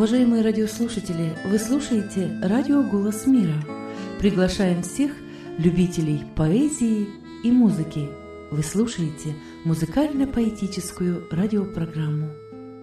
Уважаемые радиослушатели, вы слушаете радио «Голос мира». Приглашаем всех любителей поэзии и музыки. Вы слушаете музыкально-поэтическую радиопрограмму.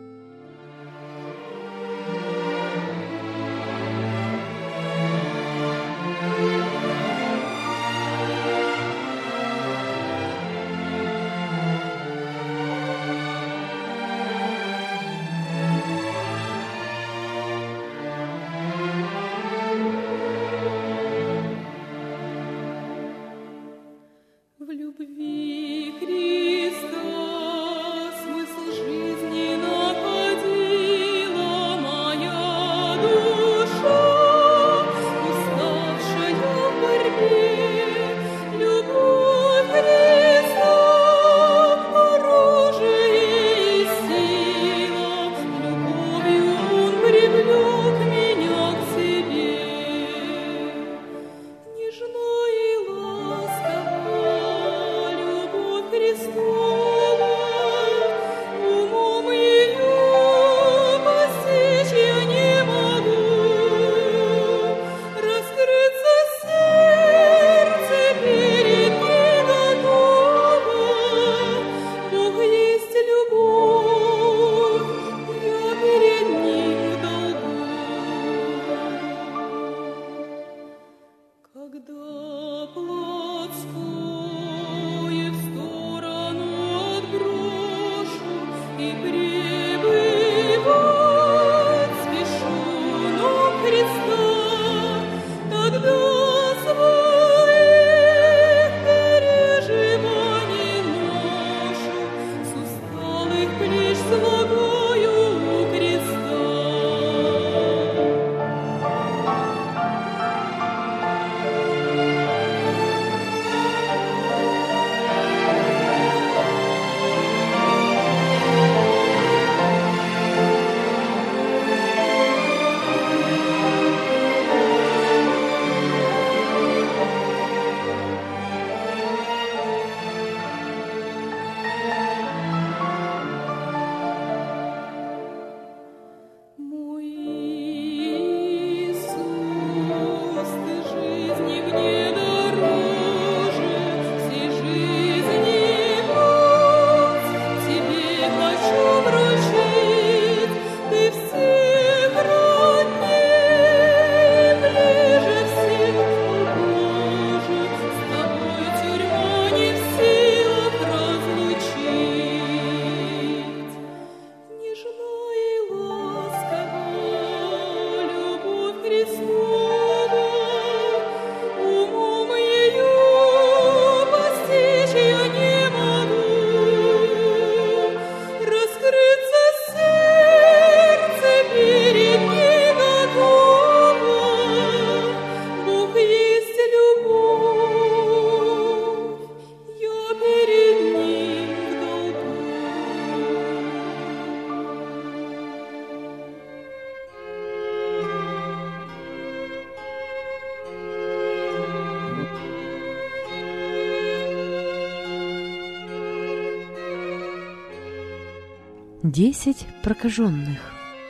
Десять прокаженных.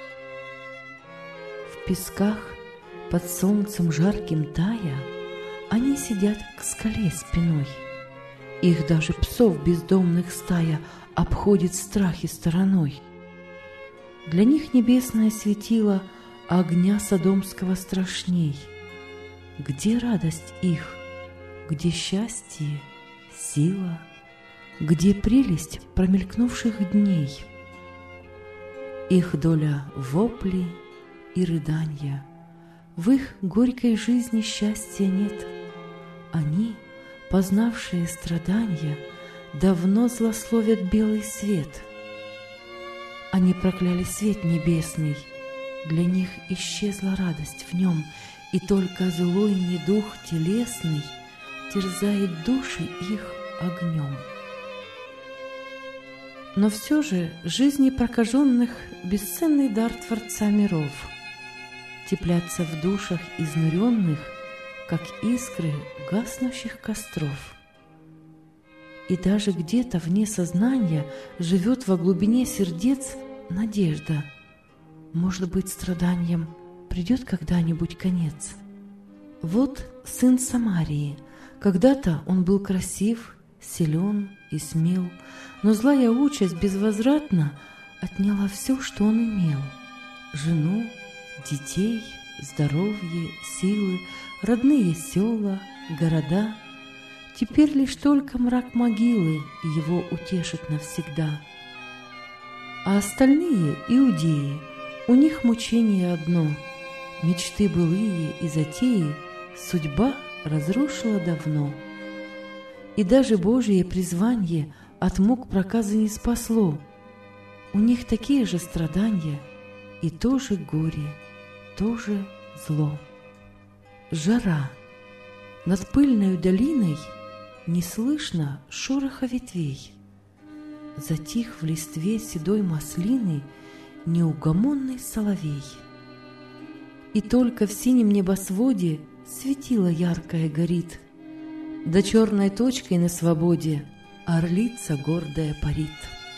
В песках под солнцем жарким тая они сидят к скале спиной. Их даже псов бездомных стая обходит страхи стороной. Для них небесное светило огня содомского страшней. Где радость их, где счастье, сила, где прелесть промелькнувших дней? Их доля вопли и рыданья, в их горькой жизни счастья нет. Они, познавшие страдания, давно злословят белый свет. Они прокляли свет небесный, для них исчезла радость в нем, и только злой недух телесный терзает души их огнем. Но все же жизни прокаженных бесценный дар Творца миров. Теплятся в душах изнуренных, как искры гаснущих костров. И даже где-то вне сознания живет во глубине сердец надежда. Может быть, страданиям придет когда-нибудь конец. Вот сын Самарии. Когда-то он был красив, силен и смел, но злая участь безвозвратно отняла все, что он имел: жену, детей, здоровье, силы, родные села, города. Теперь лишь только мрак могилы его утешит навсегда. А остальные иудеи, у них мучение одно: мечты былые и затеи судьба разрушила давно. И даже Божие призвание от мук проказы не спасло. У них такие же страдания и тоже горе, тоже зло. Жара. Над пыльной долиной не слышно шороха ветвей. Затих в листве седой маслины неугомонный соловей. И только в синем небосводе светило яркое горит, да черной точкой на свободе орлица гордая парит.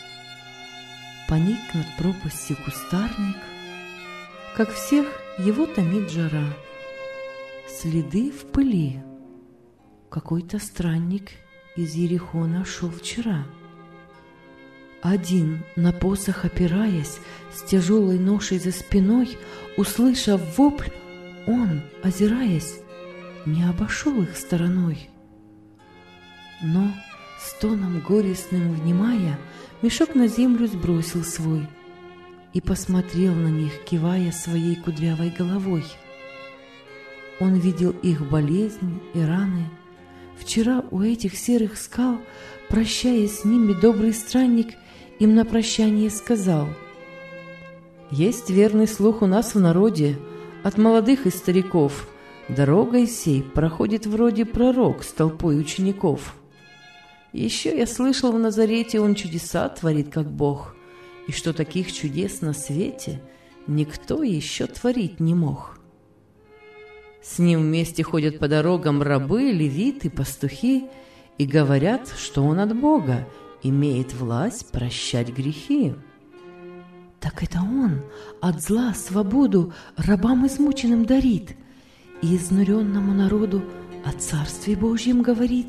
Поник над пропастью кустарник, как всех его томит жара. Следы в пыли. Какой-то странник из Ерихона шел вчера. Один, на посох опираясь, с тяжелой ношей за спиной, услышав вопль, он, озираясь, не обошел их стороной. Но, стоном горестным внимая, мешок на землю сбросил свой и посмотрел на них, кивая своей кудрявой головой. Он видел их болезнь и раны. Вчера у этих серых скал, прощаясь с ними, добрый странник им на прощание сказал: «Есть верный слух у нас в народе, от молодых и стариков, дорогой сей проходит вроде пророк с толпой учеников. Еще я слышал, в Назарете он чудеса творит, как Бог, и что таких чудес на свете никто еще творить не мог. С ним вместе ходят по дорогам рабы, левиты, пастухи, и говорят, что он от Бога имеет власть прощать грехи». Так это он от зла свободу рабам измученным дарит и изнуренному народу о Царстве Божьем говорит.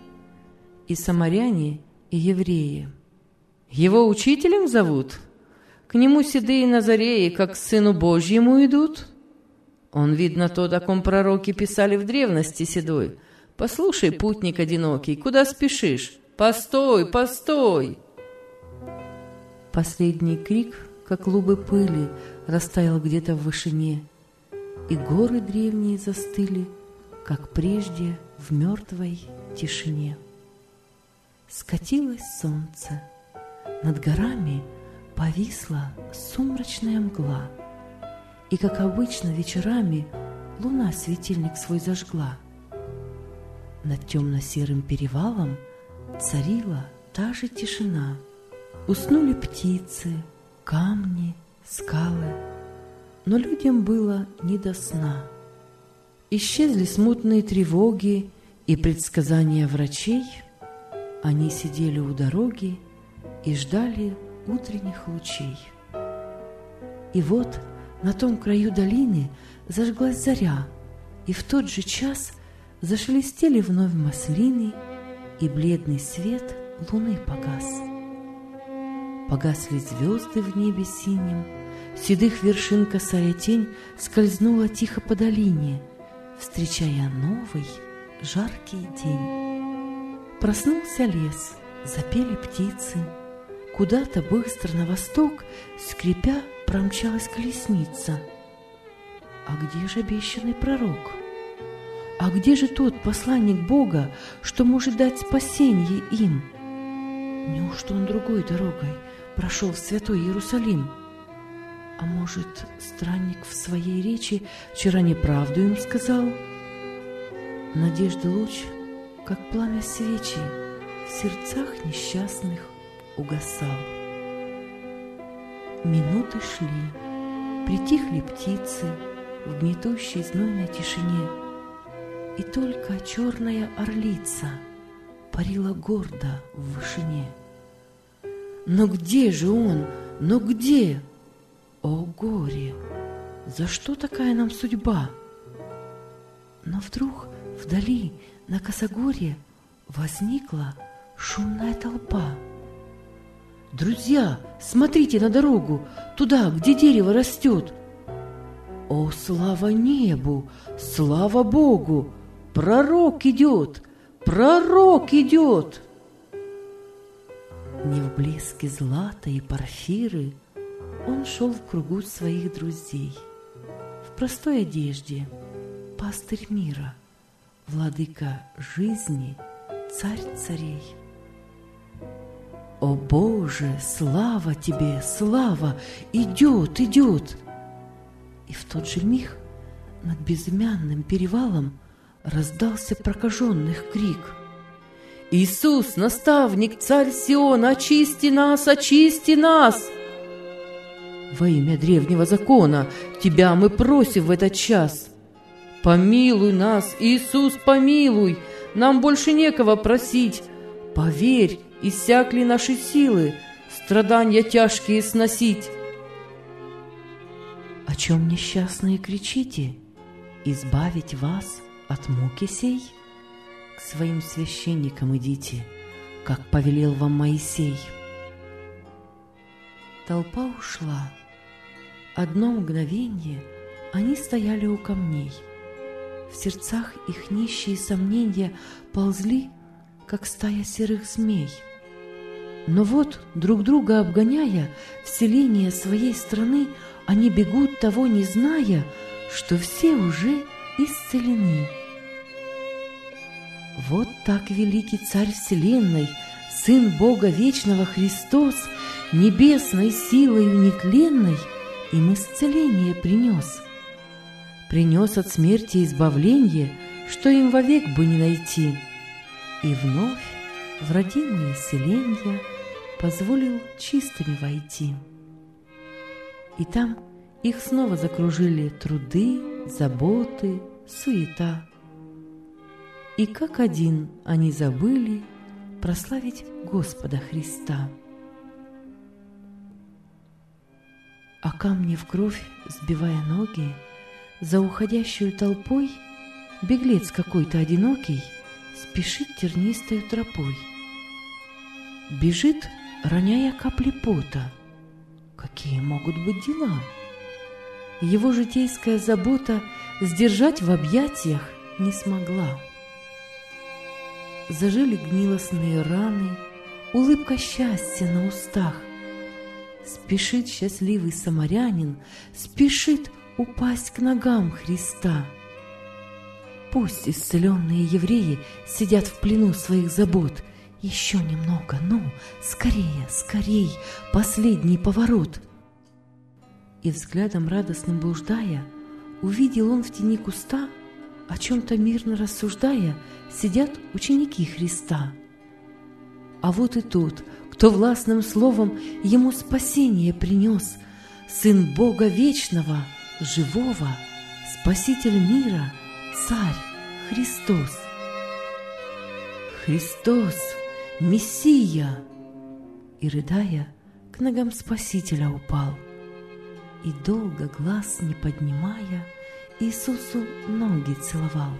И самаряне, и евреи: «Его учителем зовут? К нему седые назареи, как к Сыну Божьему идут? Он, видно, тот, о ком пророки писали в древности седой: послушай, путник одинокий, куда спешишь? Постой, постой!» Последний крик, как клубы пыли, растаял где-то в вышине, и горы древние застыли, как прежде, в мертвой тишине. Скатилось солнце, над горами повисла сумрачная мгла, и, как обычно, вечерами луна светильник свой зажгла. Над темно-серым перевалом царила та же тишина. Уснули птицы, камни, скалы, но людям было не до сна. Исчезли смутные тревоги и предсказания врачей. Они сидели у дороги и ждали утренних лучей. И вот на том краю долины зажглась заря, и в тот же час зашелестели вновь маслины, и бледный свет луны погас. Погасли звезды в небе синем, седых вершин косая тень скользнула тихо по долине, встречая новый жаркий день. Проснулся лес, запели птицы, куда-то быстро на восток, скрипя, промчалась колесница. А где же обещанный пророк? А где же тот посланник Бога, что может дать спасение им? Неужто он другой дорогой прошел в святой Иерусалим? А может, странник в своей речи вчера неправду им сказал? Надежды луч, как пламя свечи, в сердцах несчастных угасал. Минуты шли, притихли птицы в гнетущей знойной тишине, и только черная орлица парила гордо в вышине. Но где же он? Но где? О горе! За что такая нам судьба? Но вдруг вдали на косогоре возникла шумная толпа. Друзья, смотрите на дорогу, туда, где дерево растет. О, слава небу, слава Богу! Пророк идет! Пророк идет! Не в блеске злата и порфиры он шел в кругу своих друзей. В простой одежде пастырь мира, владыка жизни, царь царей. О Боже, слава тебе, слава! Идет, идет! И в тот же миг над безымянным перевалом раздался прокаженных крик. «Иисус, наставник, царь Сиона, очисти нас, очисти нас!» «Во имя древнего закона тебя мы просим в этот час! Помилуй нас, Иисус, помилуй! Нам больше некого просить! Поверь, иссякли наши силы, страдания тяжкие сносить!» «О чем несчастные кричите? Избавить вас от муки сей? К своим священникам идите, как повелел вам Моисей». Толпа ушла. Одно мгновенье они стояли у камней. В сердцах их нищие сомнения ползли, как стая серых змей. Но вот, друг друга обгоняя, в селение своей страны, они бегут, того не зная, что все уже исцелены. Вот так великий Царь Вселенной, Сын Бога Вечного Христос, небесной силою нетленной им исцеление принес. Принес от смерти избавление, что им вовек бы не найти, и вновь в родимые селенья позволил чистыми войти. И там их снова закружили труды, заботы, суета. И как один они забыли прославить Господа Христа. А камни в кровь, сбивая ноги, за уходящую толпой беглец какой-то одинокий спешит тернистою тропой. Бежит, роняя капли пота. Какие могут быть дела? Его житейская забота сдержать в объятиях не смогла. Зажили гнилостные раны, улыбка счастья на устах. Спешит счастливый самарянин, спешит упасть к ногам Христа. Пусть исцеленные евреи сидят в плену своих забот. Еще немного, ну, скорее, скорей, последний поворот. И взглядом радостным блуждая, увидел он в тени куста, о чем-то мирно рассуждая, сидят ученики Христа. А вот и тот, кто властным словом ему спасение принес, Сын Бога Вечного, Живого, Спаситель мира, Царь Христос. Христос, Мессия! И, рыдая, к ногам Спасителя упал, и долго глаз не поднимая, Иисусу ноги целовал.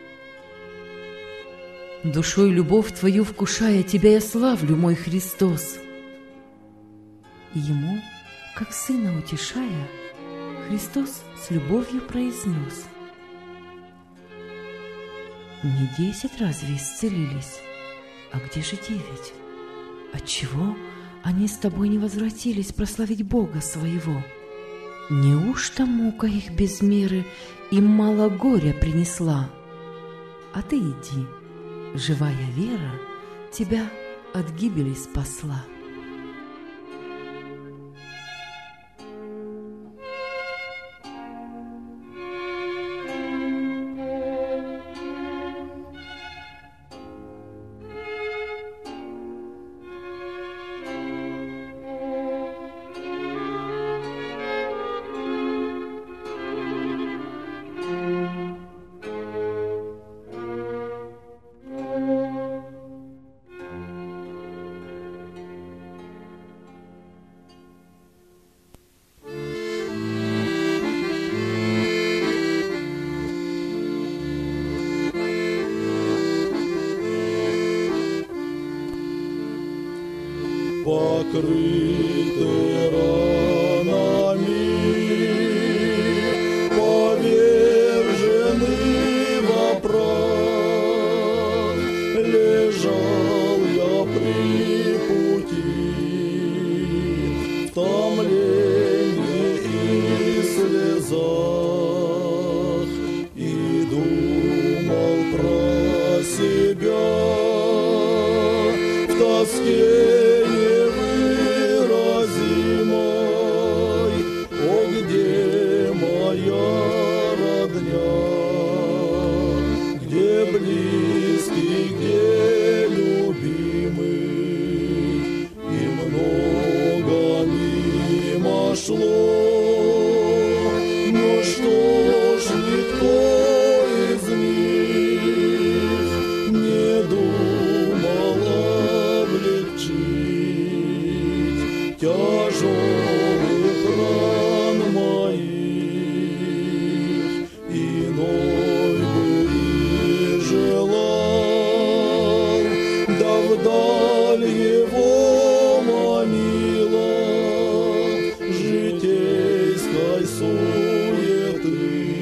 Душой любовь Твою вкушая, Тебя я славлю, мой Христос. И ему, как сына утешая, Христос с любовью произнес: не 10 разве исцелились, а где же 9? Отчего они с тобой не возвратились прославить Бога своего? Неужто мука их без меры им мало горя принесла? А ты иди, живая вера тебя от гибели спасла. покрыты ранами, повержены во прах. Лежал я при пути, в томлении и слезах, и думал про себя в тоске невыразимой. О, где моя родня, где близкий, где любимый? И много мимо шло, но что ж никто из них не думал облегчить тяжелых ран моих. Иной бы и желал, да вдаль его манила житейской суеты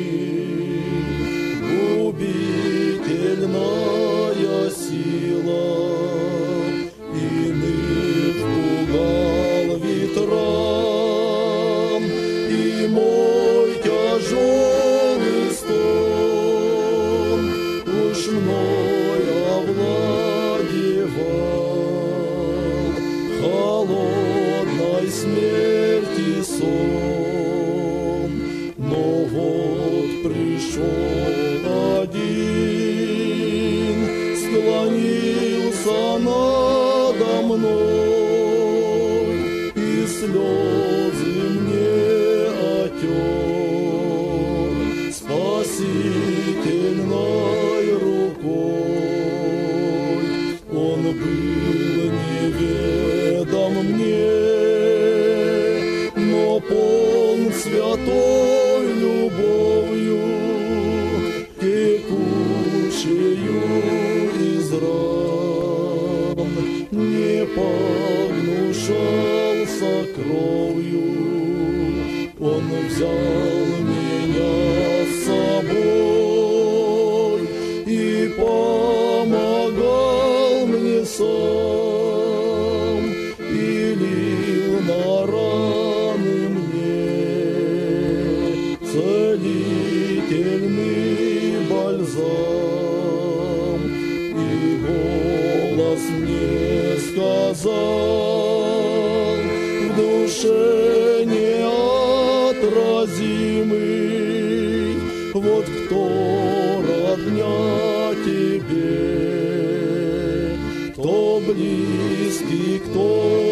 губительная сила. Иных пугал ветрам, и мой тяжелый стон уж мной овладевал. Холодной смерти сон, но вот пришел один, склонился надо мной и слезы мне отер спасительной рукой. Он был неведом мне, но полн святой любовью, текущею из ран, не погнушался кровью. Он взял меня с собой и помогал мне сам, и лил на раны мне целительный бальзам. И голос мне сказал в душе неотразимый: вот кто родня тебе, кто близкий, кто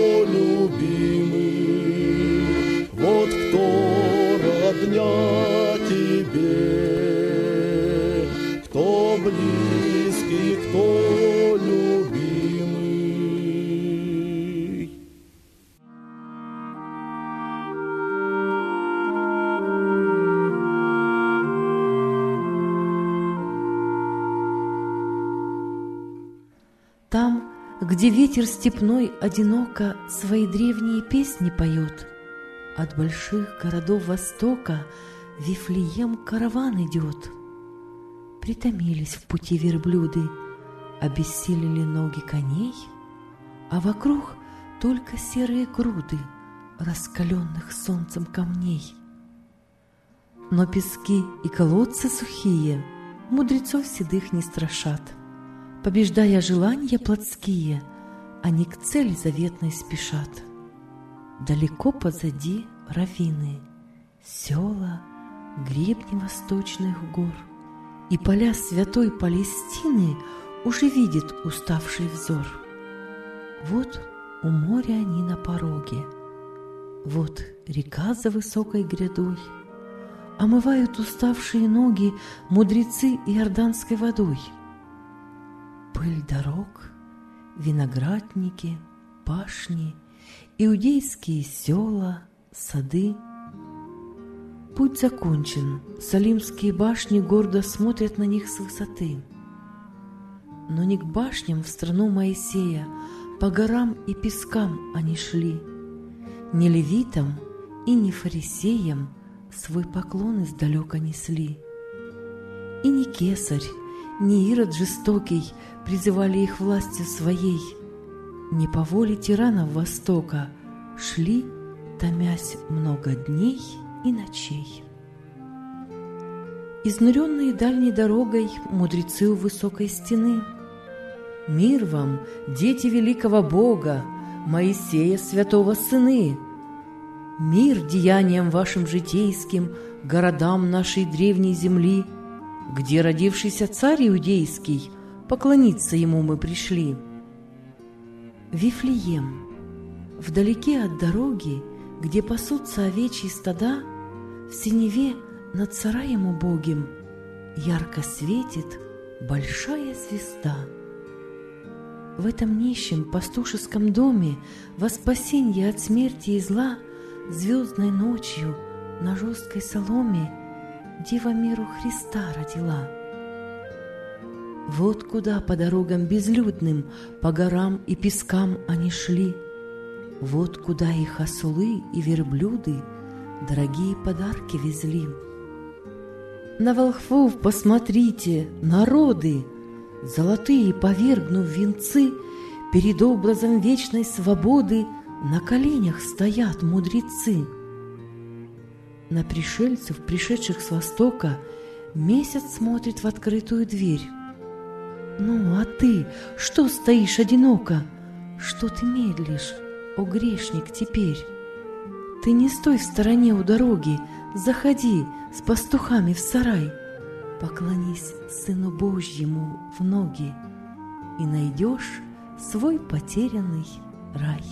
любимый. Вот кто родня тебе, кто близкий, кто любимый. Там, где ветер степной одиноко свои древние песни поет, от больших городов Востока в Вифлеем караван идет. Притомились в пути верблюды, обессилели ноги коней, а вокруг только серые груды раскаленных солнцем камней. Но пески и колодцы сухие мудрецов седых не страшат. Побеждая желания плотские, они к цели заветной спешат. Далеко позади равнины, села, гребни восточных гор, и поля святой Палестины уже видит уставший взор. Вот у моря они на пороге, вот река за высокой грядой, омывают уставшие ноги мудрецы иорданской водой. Пыль дорог, виноградники, пашни, иудейские села, сады. Путь закончен, салимские башни гордо смотрят на них с высоты. Но не к башням в страну Моисея По горам и пескам они шли, не левитам и не фарисеям свой поклон издалека несли. И не кесарь, не Ирод жестокий призывали их властью своей, не по воле тиранов Востока шли, томясь много дней и ночей. Изнуренные дальней дорогой мудрецы у высокой стены: «Мир вам, дети великого Бога, Моисея святого сыны! Мир деяниям вашим житейским, городам нашей древней земли, где родившийся царь иудейский, поклониться ему мы пришли». Вифлеем, вдалеке от дороги, где пасутся овечьи стада, в синеве над сараем убогим ярко светит большая звезда. В этом нищем пастушеском доме во спасенье от смерти и зла звездной ночью на жесткой соломе Дева миру Христа родила. Вот куда по дорогам безлюдным, по горам и пескам они шли, вот куда их ослы и верблюды дорогие подарки везли. На волхвов посмотрите, народы, золотые повергнув венцы, перед образом вечной свободы на коленях стоят мудрецы. На пришельцев, пришедших с востока, месяц смотрит в открытую дверь. Ну, а ты что стоишь одиноко? Что ты медлишь, о грешник, теперь? Ты не стой в стороне у дороги, заходи с пастухами в сарай, поклонись Сыну Божьему в ноги, и найдешь свой потерянный рай.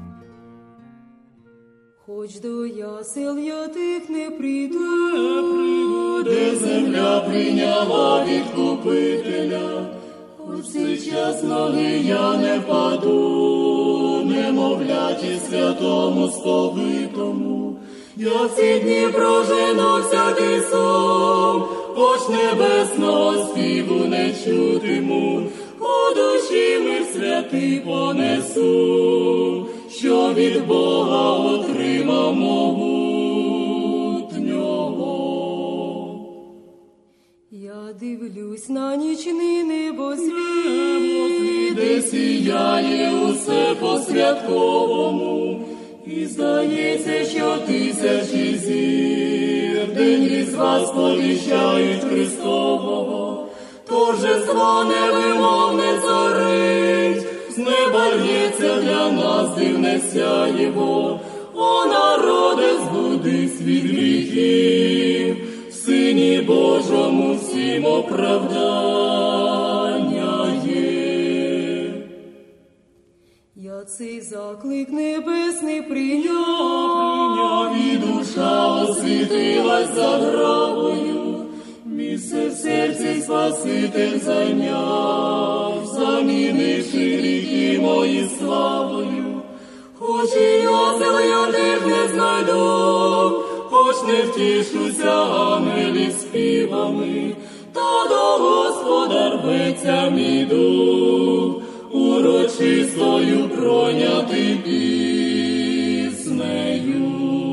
Хоч до ясел я тих не прийду, де земля прийняла відкупителя, хоч сейчас ноги я не впаду, немовляті святому сповитому, я всі дні прожену всякий сон, хоч небесного співу не чутиму, у душі мир святий понесу, що від Бога отримав могутнього. Я дивлюсь на нічний небосвіт, де сіяє усе по-святковому, і здається, що тисячі зір день різдва сповіщають Христового. Торжество невимовне зорить, з неба лється для нас дивне сяєво. О, народе, збудись від гріхів, в Сині Божому всім оправдання є. Я цей заклик небесний прийняв, і душа освітилась загробою, місце в серці Спаситель зайняв, замінивши гріхи мої славою. Хоч і осел я тих не знайду, хоч не втішуся ангелів співами, та до Господа рветься мій дух, урочистою пройнятий піснею.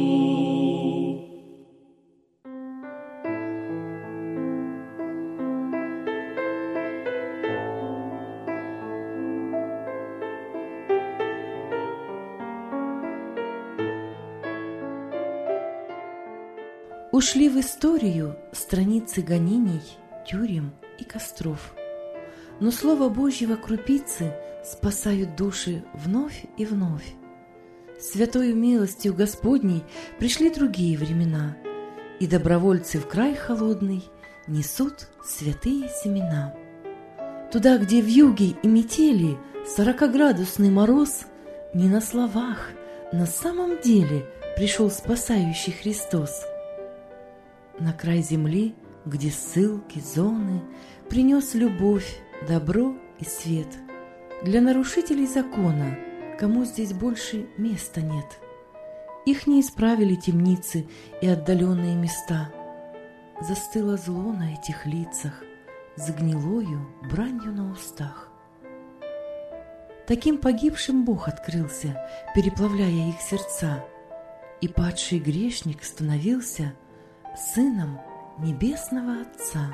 Ушли в историю страницы гонений, тюрем и костров. Но Слово Божьего крупицы спасают души вновь и вновь. Святою милостью Господней пришли другие времена, и добровольцы в край холодный несут святые семена. Туда, где вьюги и метели, 40-градусный мороз, не на словах, на самом деле пришел спасающий Христос. На край земли, где ссылки, зоны, принес любовь, добро и свет. Для нарушителей закона, кому здесь больше места нет. Их не исправили темницы и отдаленные места. Застыло зло на этих лицах, с гнилою бранью на устах. Таким погибшим Бог открылся, переплавляя их сердца, и падший грешник становился сыном Небесного Отца.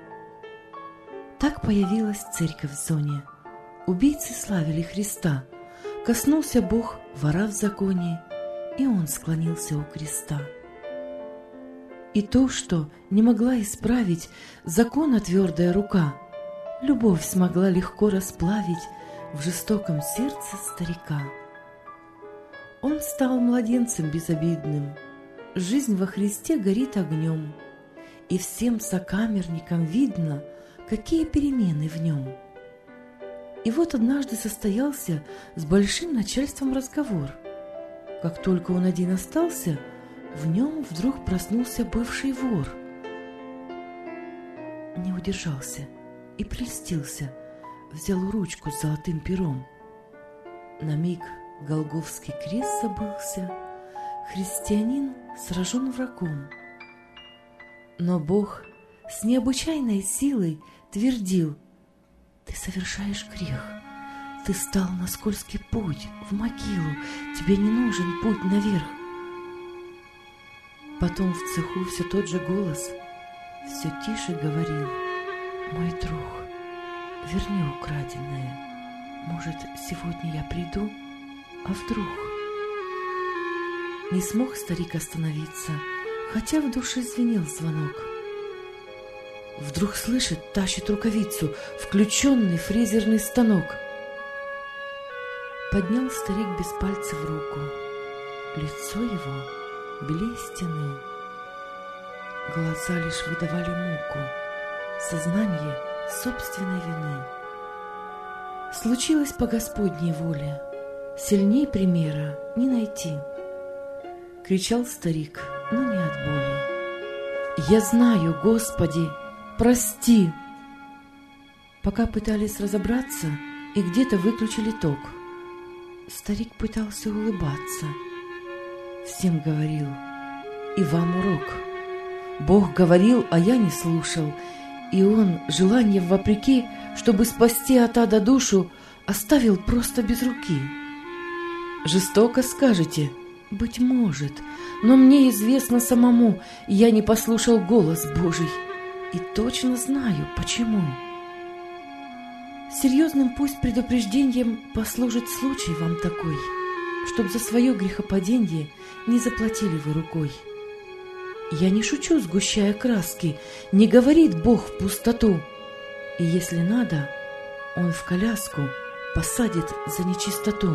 Так появилась церковь в зоне. Убийцы славили Христа, коснулся Бог вора в законе, и он склонился у креста. И то, что не могла исправить закона твердая рука, любовь смогла легко расплавить в жестоком сердце старика. Он стал младенцем безобидным, жизнь во Христе горит огнем, и всем сокамерникам видно, какие перемены в нем. И вот однажды состоялся с большим начальством разговор. Как только он один остался, в нем вдруг проснулся бывший вор. Не удержался и прельстился, взял ручку с золотым пером. На миг Голгофский крест забылся, христианин сражен врагом. Но Бог с необычайной силой твердил: «Ты совершаешь грех, ты стал на скользкий путь, в могилу, тебе не нужен путь наверх». Потом в цеху все тот же голос все тише говорил: «Мой друг, верни украденное, может, сегодня я приду, а вдруг?» Не смог старик остановиться, хотя в душе звенел звонок. Вдруг слышит, тащит рукавицу, включенный фрезерный станок. Поднял старик без пальцев руку, лицо его белее стены. Глаза лишь выдавали муку, сознание собственной вины. Случилось по Господней воле, сильней примера не найти. Кричал старик, но не от боли: «Я знаю, Господи, прости!» Пока пытались разобраться, и где-то выключили ток. Старик пытался улыбаться. Всем говорил: «И вам урок. Бог говорил, а я не слушал, и Он, желание вопреки, чтобы спасти от ада душу, оставил просто без руки». Жестоко скажете, быть может, но мне известно самому, я не послушал голос Божий, и точно знаю, почему. Серьезным пусть предупреждением послужит случай вам такой, чтоб за свое грехопаденье не заплатили вы рукой. Я не шучу, сгущая краски, не говорит Бог в пустоту, и если надо, Он в коляску посадит за нечистоту.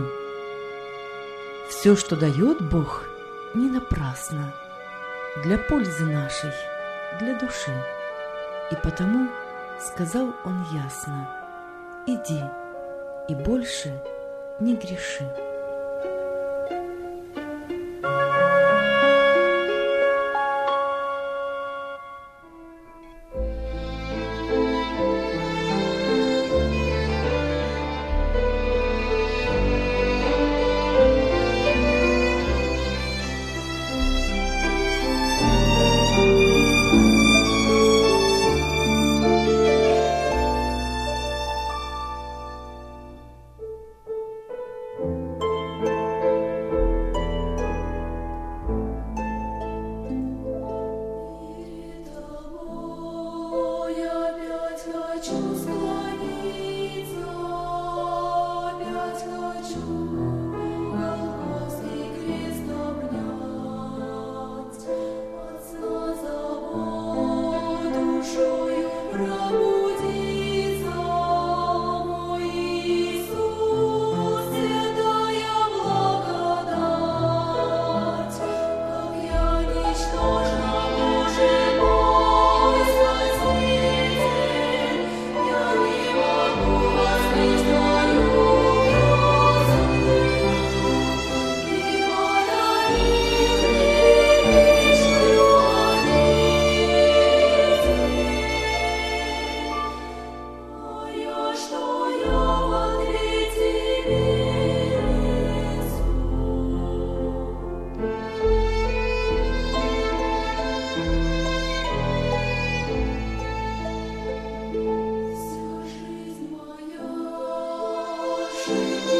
Все, что дает Бог, не напрасно, для пользы нашей, для души. И потому сказал Он ясно: «Иди и больше не греши». Жизнь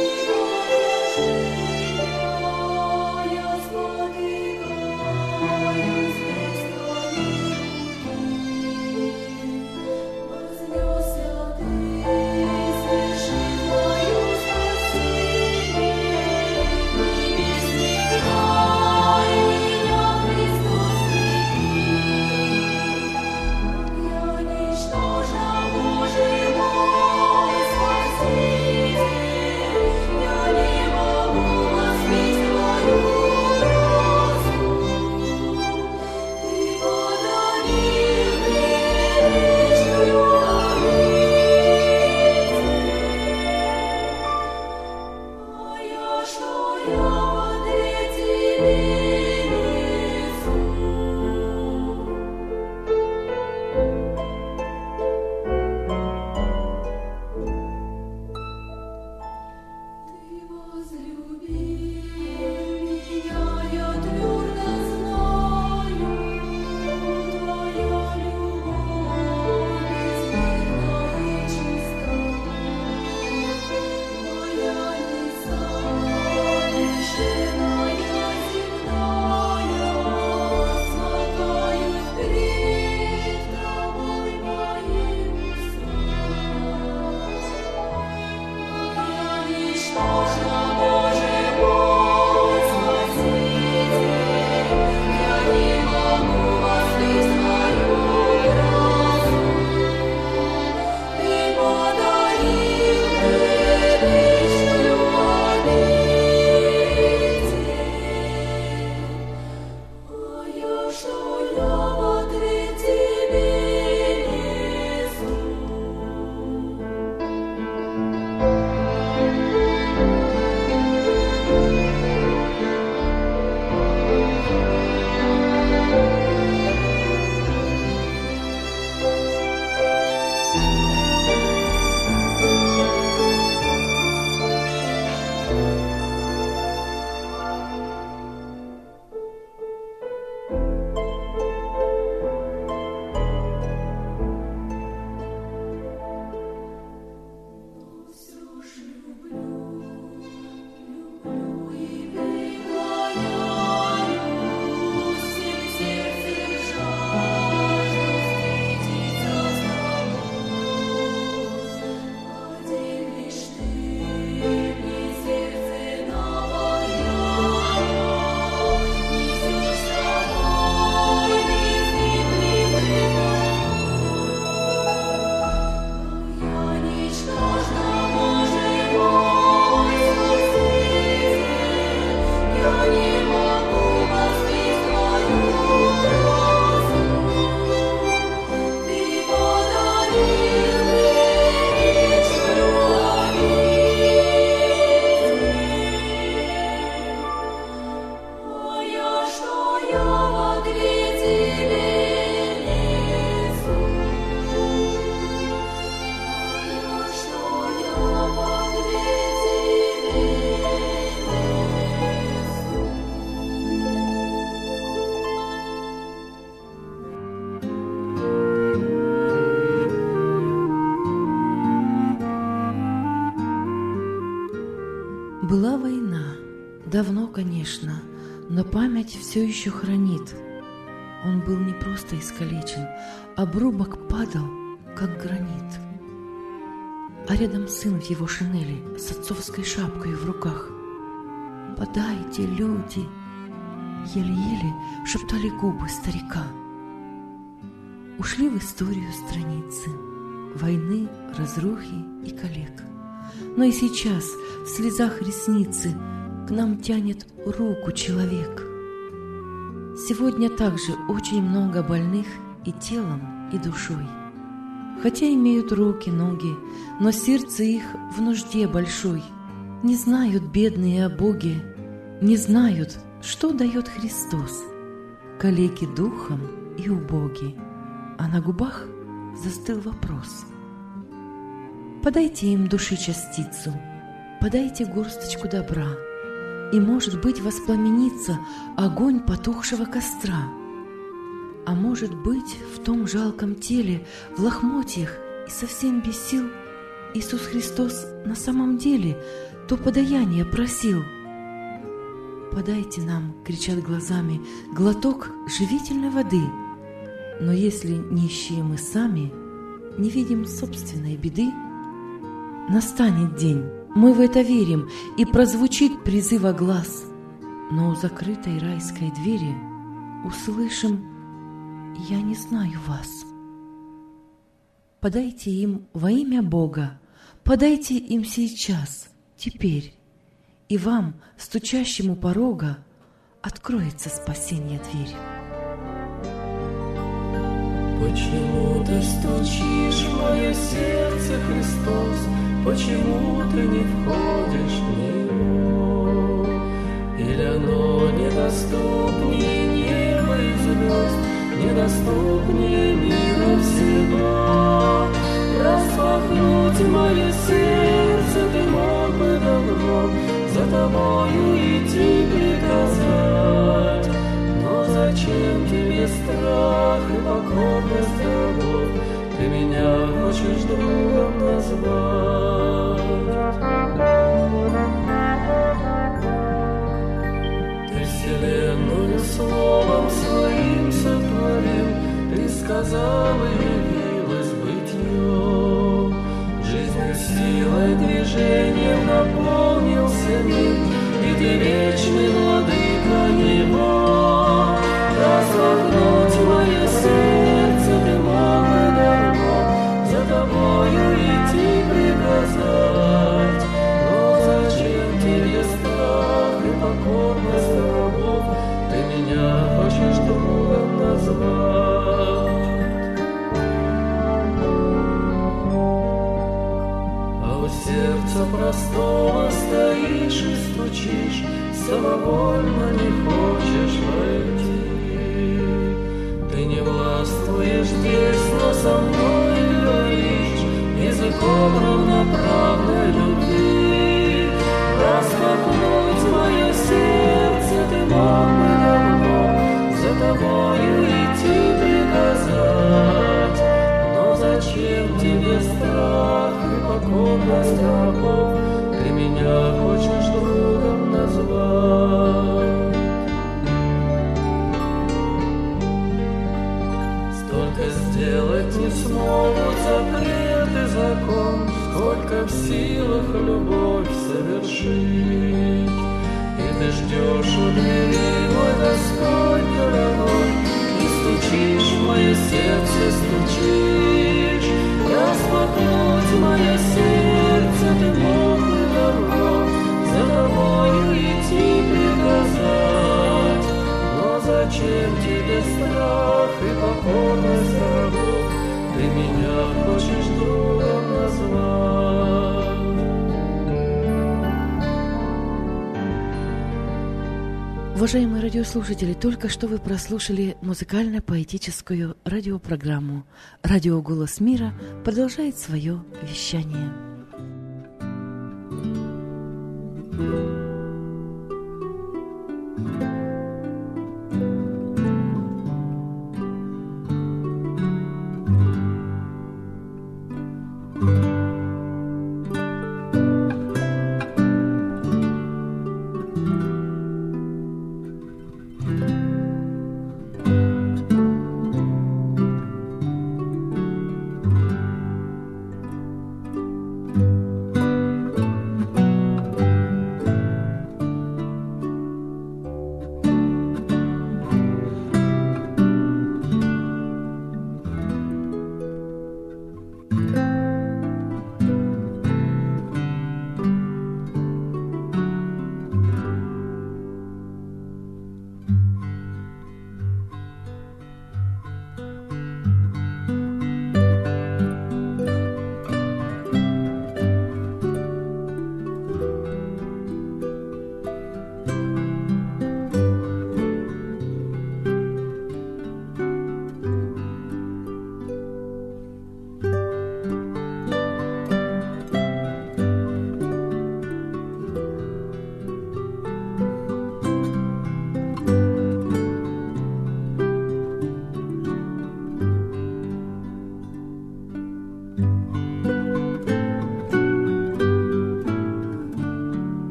Была война, давно, конечно, но память все еще хранит. Он был не просто искалечен, обрубок падал, как гранит. А рядом сын в его шинели с отцовской шапкой в руках. «Подайте, люди!» — еле-еле шептали губы старика. Ушли в историю страницы войны, разрухи и коллег. Но и сейчас в слезах ресницы к нам тянет руку человек. Сегодня также очень много больных и телом, и душой. Хотя имеют руки, ноги, но сердце их в нужде большой. Не знают бедные о Боге, не знают, что дает Христос. Калеки духом и убоги, а на губах застыл вопрос. Подайте им души частицу, подайте горсточку добра, и, может быть, воспламенится огонь потухшего костра. А может быть, в том жалком теле, в лохмотьях и совсем без сил, Иисус Христос на самом деле то подаяние просил. «Подайте нам, — кричат глазами, — глоток живительной воды, но если нищие мы сами, не видим собственной беды, настанет день, мы в это верим, и прозвучит призыва глаз, но у закрытой райской двери услышим: я не знаю вас». Подайте им во имя Бога, подайте им сейчас, теперь, и вам, стучащему порога, откроется спасение дверь. Почему ты стучишь в мое сердце, Христос? Почему ты не входишь в него? Или оно недоступнее неба и звезд, недоступнее мира всего? Распахнуть мое сердце ты мог бы давно, за тобою идти приказать. Но зачем тебе страх и покорность рабов? Ты меня хочешь другом назвать. Ты вселенную словом своим сотворил, ты сказал, и явилось бытие. Жизнью, силой, движением наполнился мир, и ты вечный владыка его. Распахнуть мое сердце ты мог бы давно, за тобою идти приказать. Но зачем тебе страх и покорность рабов? Ты меня хочешь другом назвать. А у сердца простого стоишь и стучишь, самовольно не хочешь войти. Ты не властвуешь здесь, но со мной говоришь языком равноправной любви. Распахнуть мое сердце ты мог бы давно, за тобою идти приказать. Но зачем тебе страх и покорность рабов? Ты меня хочешь другом назвать. Столько сделать не смогут запрет и закон, сколько в силах любовь совершить. И ты ждешь у двери, мой Господь дорогой, и стучишь в мое сердце, стучишь. Распахнуть мое сердце ты мог бы давно, за тобою идти приказать. Но зачем тебе страх и покорность рабов? Ты меня хочешь другом назвать. Уважаемые радиослушатели, только что вы прослушали музыкально-поэтическую радиопрограмму. Радио «Голос мира» продолжает свое вещание.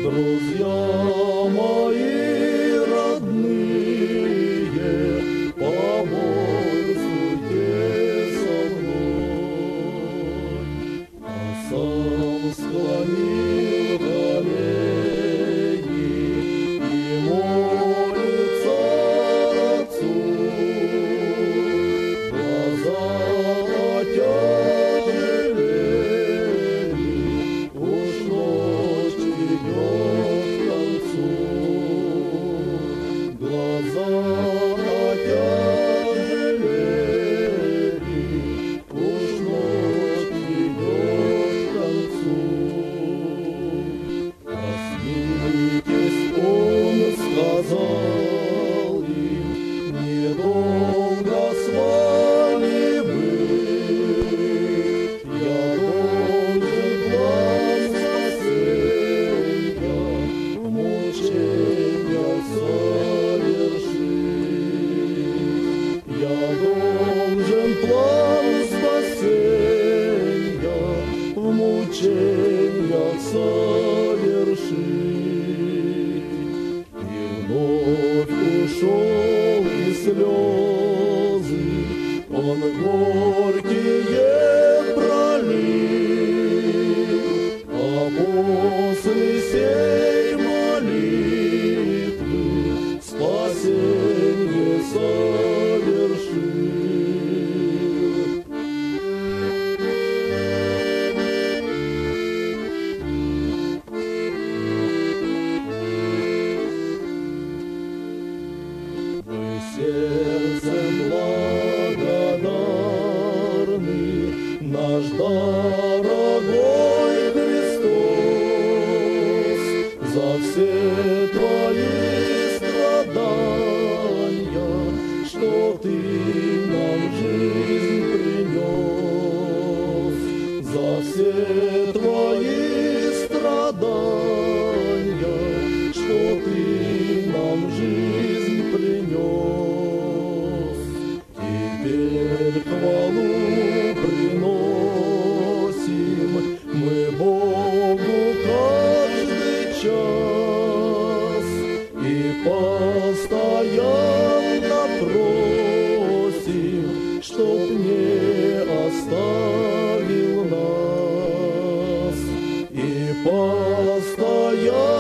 Друзья мои родные, поборствуйте со мной, а сам склонил колени и молится Отцу. Глаза отяжелели, уж ночь идет к концу. Глаза отяжелели, уж ночь идет к концу. Проснитесь, он сказал им, недолго с вами быть. Я должен вам спасенья в мучениях совершить. Я должен план спасенья в мучениях совершить. И вновь ушел, и слезы он горькие пролил, а после сей молитвы спасенье совершил. Вы сердцем благодарны, наш дорогой Христос, за все твои страдания, что ты нам жизнь принес. За все твои страдания, что ты нам жизнь принес. Теперь хвалу приносим мы Богу каждый час и постоянно просим, чтоб не оставил нас. И постоянно